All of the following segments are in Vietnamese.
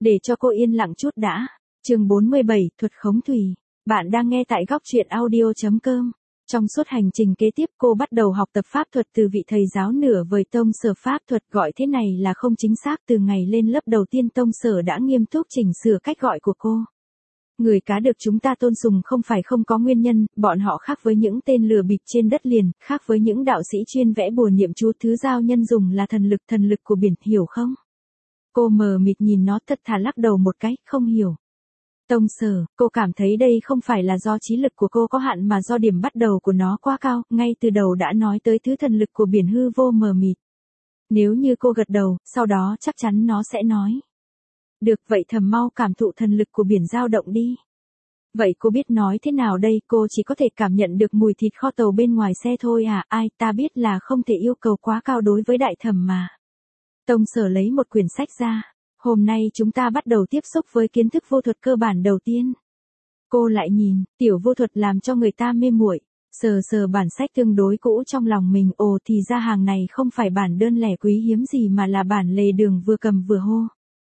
Để cho cô yên lặng chút đã. Chương 47, thuật khống thủy. Bạn đang nghe tại góc truyện audio.com. Trong suốt hành trình kế tiếp cô bắt đầu học tập pháp thuật từ vị thầy giáo nửa vời Tông Sở. Pháp thuật gọi thế này là không chính xác, từ ngày lên lớp đầu tiên Tông Sở đã nghiêm túc chỉnh sửa cách gọi của cô. Người cá được chúng ta tôn sùng không phải không có nguyên nhân, bọn họ khác với những tên lừa bịp trên đất liền, khác với những đạo sĩ chuyên vẽ bùa niệm chú, thứ giao nhân dùng là thần lực của biển, hiểu không? Cô mờ mịt nhìn nó, thật thà lắc đầu một cái, không hiểu. Tông Sở, cô cảm thấy đây không phải là do trí lực của cô có hạn mà do điểm bắt đầu của nó quá cao, ngay từ đầu đã nói tới thứ thần lực của biển, hư vô mờ mịt. Nếu như cô gật đầu, sau đó chắc chắn nó sẽ nói. Được, vậy Thầm mau cảm thụ thần lực của biển dao động đi. Vậy cô biết nói thế nào đây, cô chỉ có thể cảm nhận được mùi thịt kho tàu bên ngoài xe thôi à, ai, ta biết là không thể yêu cầu quá cao đối với Đại Thẩm mà. Tông Sở lấy một quyển sách ra. Hôm nay chúng ta bắt đầu tiếp xúc với kiến thức vô thuật cơ bản đầu tiên. Cô lại nhìn, tiểu vô thuật làm cho người ta mê muội. Sờ bản sách tương đối cũ trong lòng mình, ồ thì ra hàng này không phải bản đơn lẻ quý hiếm gì mà là bản lề đường, vừa cầm vừa hô.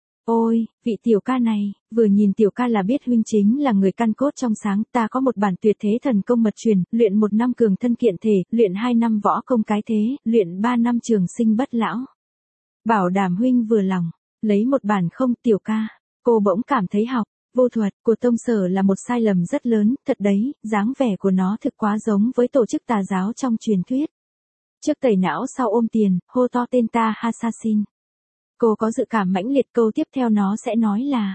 Ôi, vị tiểu ca này, vừa nhìn tiểu ca là biết huynh chính là người căn cốt trong sáng, ta có một bản tuyệt thế thần công mật truyền, luyện 1 năm cường thân kiện thể, luyện 2 năm võ công cái thế, luyện 3 năm trường sinh bất lão. Bảo đảm huynh vừa lòng, lấy một bản không tiểu ca, cô bỗng cảm thấy học vô thuật của Tông Sở là một sai lầm rất lớn, thật đấy, dáng vẻ của nó thực quá giống với tổ chức tà giáo trong truyền thuyết. Trước tẩy não sau ôm tiền, hô to tên ta Assassin. Cô có dự cảm mãnh liệt, câu tiếp theo nó sẽ nói là: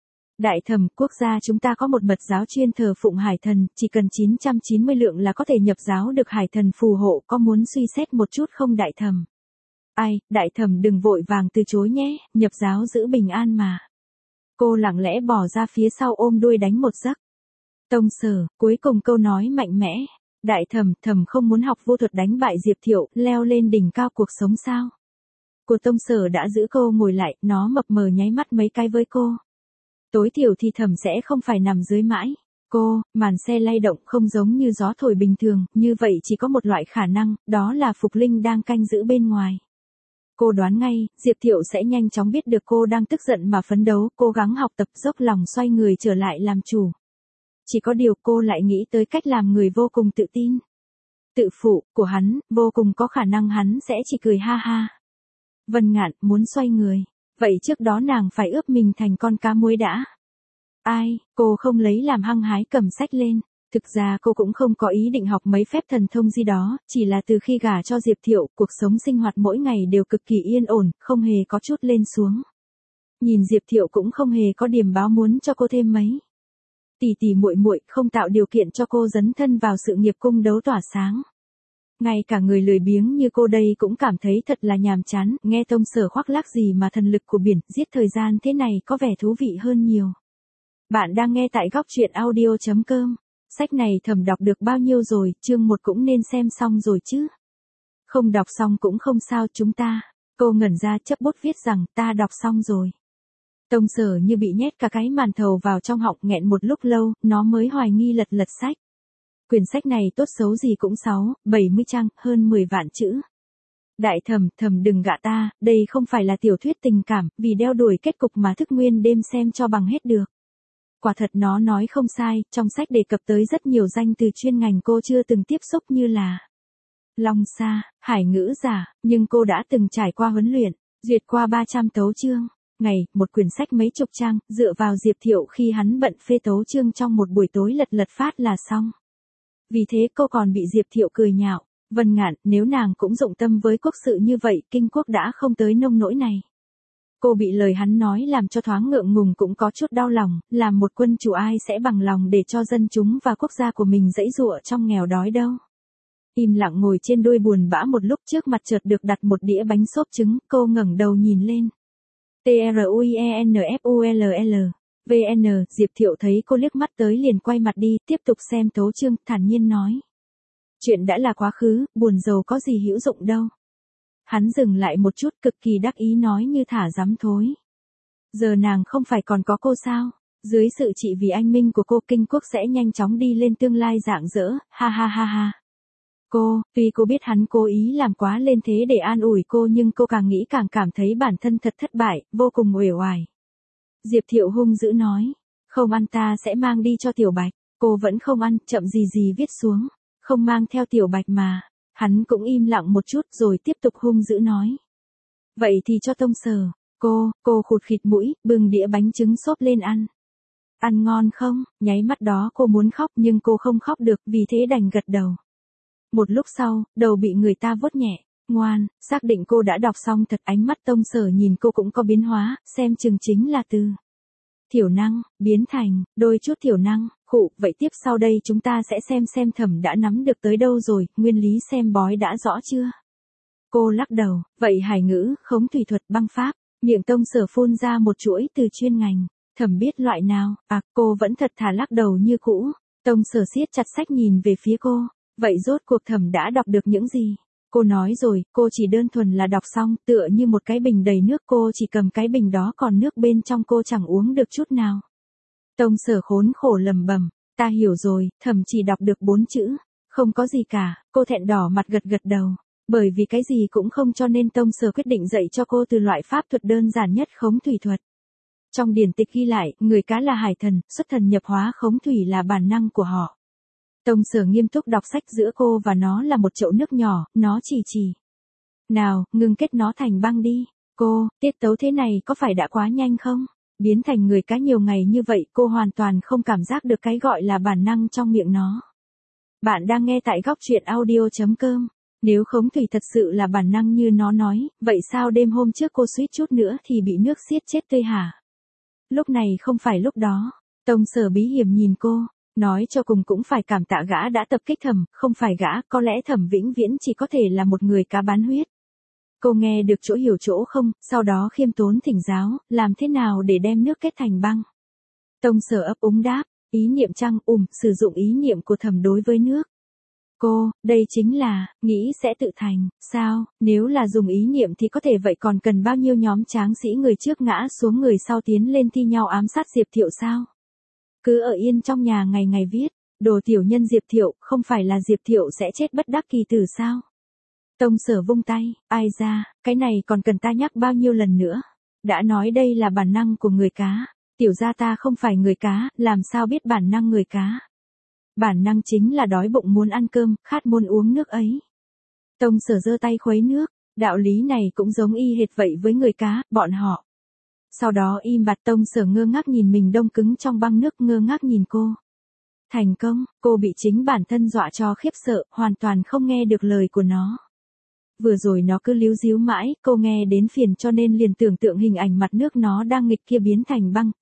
Đại Thẩm, quốc gia chúng ta có một mật giáo chuyên thờ phụng hải thần, chỉ cần 990 lượng là có thể nhập giáo được hải thần phù hộ, có muốn suy xét một chút không Đại Thẩm? Ai, Đại Thẩm đừng vội vàng từ chối nhé, nhập giáo giữ bình an mà. Cô lặng lẽ bỏ ra phía sau ôm đuôi đánh một giấc. Tông Sở, cuối cùng câu nói mạnh mẽ. Đại Thẩm, Thẩm không muốn học vô thuật đánh bại Diệp Thiệu, leo lên đỉnh cao cuộc sống sao? Của Tông Sở đã giữ cô ngồi lại, nó mập mờ nháy mắt mấy cái với cô. Tối thiểu thì Thẩm sẽ không phải nằm dưới mãi. Cô, màn xe lay động không giống như gió thổi bình thường, như vậy chỉ có một loại khả năng, đó là Phục Linh đang canh giữ bên ngoài. Cô đoán ngay, Diệp Thiệu sẽ nhanh chóng biết được cô đang tức giận mà phấn đấu, cố gắng học tập, dốc lòng xoay người trở lại làm chủ. Chỉ có điều cô lại nghĩ tới cách làm người vô cùng tự tin. Tự phụ của hắn, vô cùng có khả năng hắn sẽ chỉ cười ha ha. Vân Ngạn muốn xoay người, vậy trước đó nàng phải ướp mình thành con cá muối đã. Ai, cô không lấy làm hăng hái cầm sách lên. Thực ra cô cũng không có ý định học mấy phép thần thông gì đó, chỉ là từ khi gả cho Diệp Thiệu, cuộc sống sinh hoạt mỗi ngày đều cực kỳ yên ổn, không hề có chút lên xuống. Nhìn Diệp Thiệu cũng không hề có điểm báo muốn cho cô thêm mấy. Tỷ muội không tạo điều kiện cho cô dấn thân vào sự nghiệp cung đấu tỏa sáng. Ngay cả người lười biếng như cô đây cũng cảm thấy thật là nhàm chán, nghe Tông Sở khoác lác gì mà thần lực của biển, giết thời gian thế này có vẻ thú vị hơn nhiều. Bạn đang nghe tại góc truyện audio.com. Sách này Thẩm đọc được bao nhiêu rồi, chương 1 cũng nên xem xong rồi chứ. Không đọc xong cũng không sao chúng ta. Cô ngẩn ra chấp bút viết rằng ta đọc xong rồi. Tông Sở như bị nhét cả cái màn thầu vào trong họng, nghẹn một lúc lâu, nó mới hoài nghi lật sách. Quyển sách này tốt xấu gì cũng 70 trang, hơn 10 vạn chữ. Đại Thẩm, Thẩm đừng gạ ta, đây không phải là tiểu thuyết tình cảm, vì đeo đuổi kết cục mà thức nguyên đêm xem cho bằng hết được. Quả thật nó nói không sai, trong sách đề cập tới rất nhiều danh từ chuyên ngành cô chưa từng tiếp xúc như là long sa, hải ngữ giả, nhưng cô đã từng trải qua huấn luyện, duyệt qua 300 tấu chương. Ngày, một quyển sách mấy chục trang, dựa vào Diệp Thiệu khi hắn bận phê tấu chương trong một buổi tối lật phát là xong. Vì thế cô còn bị Diệp Thiệu cười nhạo. Vân Ngạn, nếu nàng cũng dụng tâm với quốc sự như vậy, kinh quốc đã không tới nông nỗi này. Cô bị lời hắn nói làm cho thoáng ngượng ngùng cũng có chút đau lòng, làm một quân chủ ai sẽ bằng lòng để cho dân chúng và quốc gia của mình dãy giụa trong nghèo đói đâu. Im lặng ngồi trên đôi buồn bã một lúc, trước mặt chợt được đặt một đĩa bánh xốp trứng, cô ngẩng đầu nhìn lên. TRUIENFULL. VN, Diệp Thiệu thấy cô liếc mắt tới liền quay mặt đi, tiếp tục xem tấu chương, thản nhiên nói. Chuyện đã là quá khứ, buồn rầu có gì hữu dụng đâu. Hắn dừng lại một chút, cực kỳ đắc ý nói như thả dám thối. Giờ nàng không phải còn có cô sao? Dưới sự trị vì anh minh của cô, kinh quốc sẽ nhanh chóng đi lên tương lai rạng rỡ, ha ha ha ha. Tuy cô biết hắn cố ý làm quá lên thế để an ủi cô, nhưng cô càng nghĩ càng cảm thấy bản thân thật thất bại, vô cùng uể oải. Diệp Thiệu hung dữ nói. Không ăn ta sẽ mang đi cho Tiểu Bạch. Cô vẫn không ăn, chậm gì gì viết xuống. Không mang theo Tiểu Bạch mà. Hắn cũng im lặng một chút rồi tiếp tục hung dữ nói. Vậy thì cho Tông Sở. Cô khụt khịt mũi, bưng đĩa bánh trứng xốp lên ăn. Ăn ngon không? Nháy mắt đó cô muốn khóc nhưng cô không khóc được vì thế đành gật đầu. Một lúc sau, đầu bị người ta vuốt nhẹ. Ngoan, xác định cô đã đọc xong thật. Ánh mắt Tông Sở nhìn cô cũng có biến hóa, xem chừng chính là từ thiểu năng, biến thành, đôi chút thiểu năng. Khụ, vậy tiếp sau đây chúng ta sẽ xem Thẩm đã nắm được tới đâu rồi, nguyên lý xem bói đã rõ chưa? Cô lắc đầu, vậy hải ngữ, khống thủy thuật, băng pháp. Miệng Tông Sở phun ra một chuỗi từ chuyên ngành. Thẩm biết loại nào? Cô vẫn thật thà lắc đầu như cũ. Tông Sở siết chặt sách nhìn về phía cô. Vậy rốt cuộc Thẩm đã đọc được những gì? Cô nói rồi, cô chỉ đơn thuần là đọc xong, tựa như một cái bình đầy nước, cô chỉ cầm cái bình đó còn nước bên trong cô chẳng uống được chút nào. Tông Sở khốn khổ lẩm bẩm, ta hiểu rồi, Thẩm chỉ đọc được 4 chữ, không có gì cả. Cô thẹn đỏ mặt gật gật đầu, bởi vì cái gì cũng không cho nên Tông Sở quyết định dạy cho cô từ loại pháp thuật đơn giản nhất, khống thủy thuật. Trong điển tịch ghi lại, người cá là hải thần, xuất thần nhập hóa, khống thủy là bản năng của họ. Tông Sở nghiêm túc đọc sách, giữa cô và nó là một chậu nước nhỏ, nó chỉ. Nào, ngừng kết nó thành băng đi. Cô, tiết tấu thế này có phải đã quá nhanh không? Biến thành người cá nhiều ngày như vậy cô hoàn toàn không cảm giác được cái gọi là bản năng trong miệng nó. Bạn đang nghe tại góc truyện audio.com. Nếu khống thủy thật sự là bản năng như nó nói, vậy sao đêm hôm trước cô suýt chút nữa thì bị nước xiết chết tươi hả? Lúc này không phải lúc đó. Tông Sở bí hiểm nhìn cô. Nói cho cùng cũng phải cảm tạ gã đã tập kích Thẩm, không phải gã, có lẽ Thẩm vĩnh viễn chỉ có thể là một người cá bán huyết. Cô nghe được chỗ hiểu chỗ không, sau đó khiêm tốn thỉnh giáo, làm thế nào để đem nước kết thành băng. Tông Sở ấp úng đáp, ý niệm chăng, sử dụng ý niệm của Thẩm đối với nước. Cô, đây chính là, nghĩ sẽ tự thành, sao, nếu là dùng ý niệm thì có thể vậy còn cần bao nhiêu nhóm tráng sĩ người trước ngã xuống người sau tiến lên thi nhau ám sát Diệp Thiệu sao? Cứ ở yên trong nhà ngày ngày viết, đồ tiểu nhân Diệp Thiệu, không phải là Diệp Thiệu sẽ chết bất đắc kỳ tử sao? Tông Sở vung tay, ai ra, cái này còn cần ta nhắc bao nhiêu lần nữa? Đã nói đây là bản năng của người cá, tiểu gia ta không phải người cá, làm sao biết bản năng người cá? Bản năng chính là đói bụng muốn ăn cơm, khát muốn uống nước ấy. Tông Sở giơ tay khuấy nước, đạo lý này cũng giống y hệt vậy với người cá, bọn họ. Sau đó im bặt. Tông Sở ngơ ngác nhìn mình đông cứng trong băng nước, ngơ ngác nhìn cô. Thành công, cô bị chính bản thân dọa cho khiếp sợ, hoàn toàn không nghe được lời của nó. Vừa rồi nó cứ líu díu mãi, cô nghe đến phiền cho nên liền tưởng tượng hình ảnh mặt nước nó đang nghịch kia biến thành băng,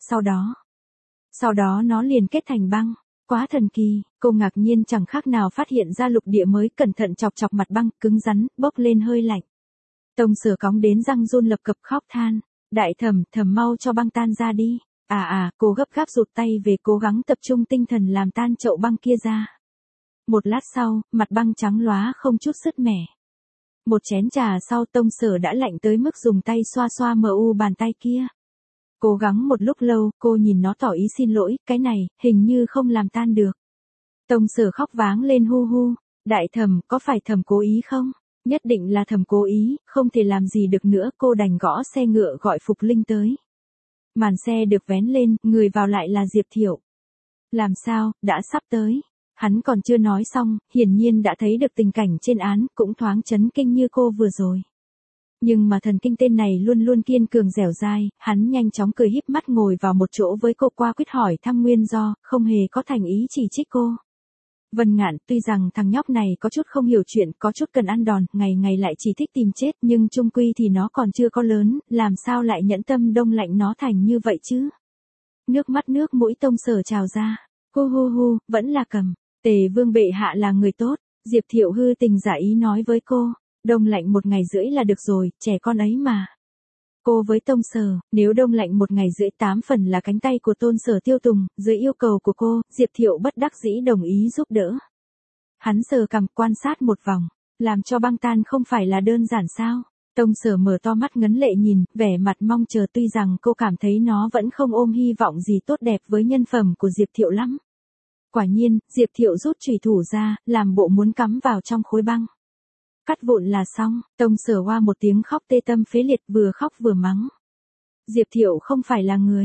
sau đó nó liền kết thành băng. Quá thần kỳ, cô ngạc nhiên chẳng khác nào phát hiện ra lục địa mới, cẩn thận chọc chọc mặt băng, cứng rắn, bốc lên hơi lạnh. Tông Sở cóng đến răng run lập cập khóc than. Đại Thẩm, Thẩm mau cho băng tan ra đi. Cô gấp gáp rụt tay về cố gắng tập trung tinh thần làm tan chậu băng kia ra. Một lát sau, mặt băng trắng lóa không chút sứt mẻ. Một chén trà sau Tông Sở đã lạnh tới mức dùng tay xoa xoa mờ u bàn tay kia. Cố gắng một lúc lâu, cô nhìn nó tỏ ý xin lỗi, cái này, hình như không làm tan được. Tông Sở khóc váng lên hu hu. Đại Thẩm, có phải Thẩm cố ý không? Nhất định là Thẩm cố ý, không thể làm gì được nữa, cô đành gõ xe ngựa gọi Phục Linh tới. Màn xe được vén lên, người vào lại là Diệp Thiệu. Làm sao, đã sắp tới. Hắn còn chưa nói xong, hiển nhiên đã thấy được tình cảnh trên án, cũng thoáng chấn kinh như cô vừa rồi. Nhưng mà thần kinh tên này luôn luôn kiên cường dẻo dai, hắn nhanh chóng cười híp mắt ngồi vào một chỗ với cô, qua quyết hỏi thăm nguyên do, không hề có thành ý chỉ trích cô. Vân Ngạn, tuy rằng thằng nhóc này có chút không hiểu chuyện, có chút cần ăn đòn, ngày ngày lại chỉ thích tìm chết, nhưng chung quy thì nó còn chưa có lớn, làm sao lại nhẫn tâm đông lạnh nó thành như vậy chứ? Nước mắt nước mũi Tông Sở trào ra. Hu, vẫn là Cầm. Tề Vương bệ hạ là người tốt. Diệp Thiệu hư tình giả ý nói với cô. Đông lạnh 1 ngày rưỡi là được rồi, trẻ con ấy mà. Cô với Tông Sở, nếu đông lạnh 1 ngày rưỡi 8 phần là cánh tay của Tôn Sở Tiêu Tùng, dưới yêu cầu của cô, Diệp Thiệu bất đắc dĩ đồng ý giúp đỡ. Hắn sờ cằm quan sát một vòng, làm cho băng tan không phải là đơn giản sao? Tông Sở mở to mắt ngấn lệ nhìn, vẻ mặt mong chờ, tuy rằng cô cảm thấy nó vẫn không ôm hy vọng gì tốt đẹp với nhân phẩm của Diệp Thiệu lắm. Quả nhiên, Diệp Thiệu rút chùy thủ ra, làm bộ muốn cắm vào trong khối băng. Cắt vụn là xong. Tông Sở hoa một tiếng khóc tê tâm phế liệt, vừa khóc vừa mắng. Diệp Thiệu không phải là người.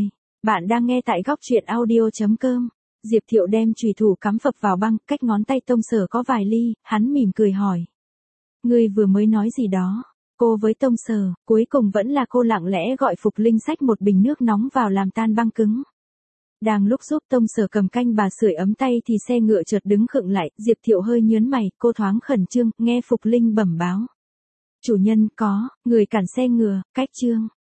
Bạn đang nghe tại góc truyện audio.com. Diệp Thiệu đem chùy thủ cắm phập vào băng, cách ngón tay Tông Sở có vài ly, hắn mỉm cười hỏi. Ngươi vừa mới nói gì đó? Cô với Tông Sở, cuối cùng vẫn là cô lặng lẽ gọi Phục Linh xách một bình nước nóng vào làm tan băng cứng. Đang lúc giúp Tông Sở cầm canh bà sưởi ấm tay thì xe ngựa chợt đứng khựng lại, Diệp Thiệu hơi nhớn mày, cô thoáng khẩn trương, nghe Phục Linh bẩm báo. Chủ nhân, có, người cản xe ngựa, cách trương.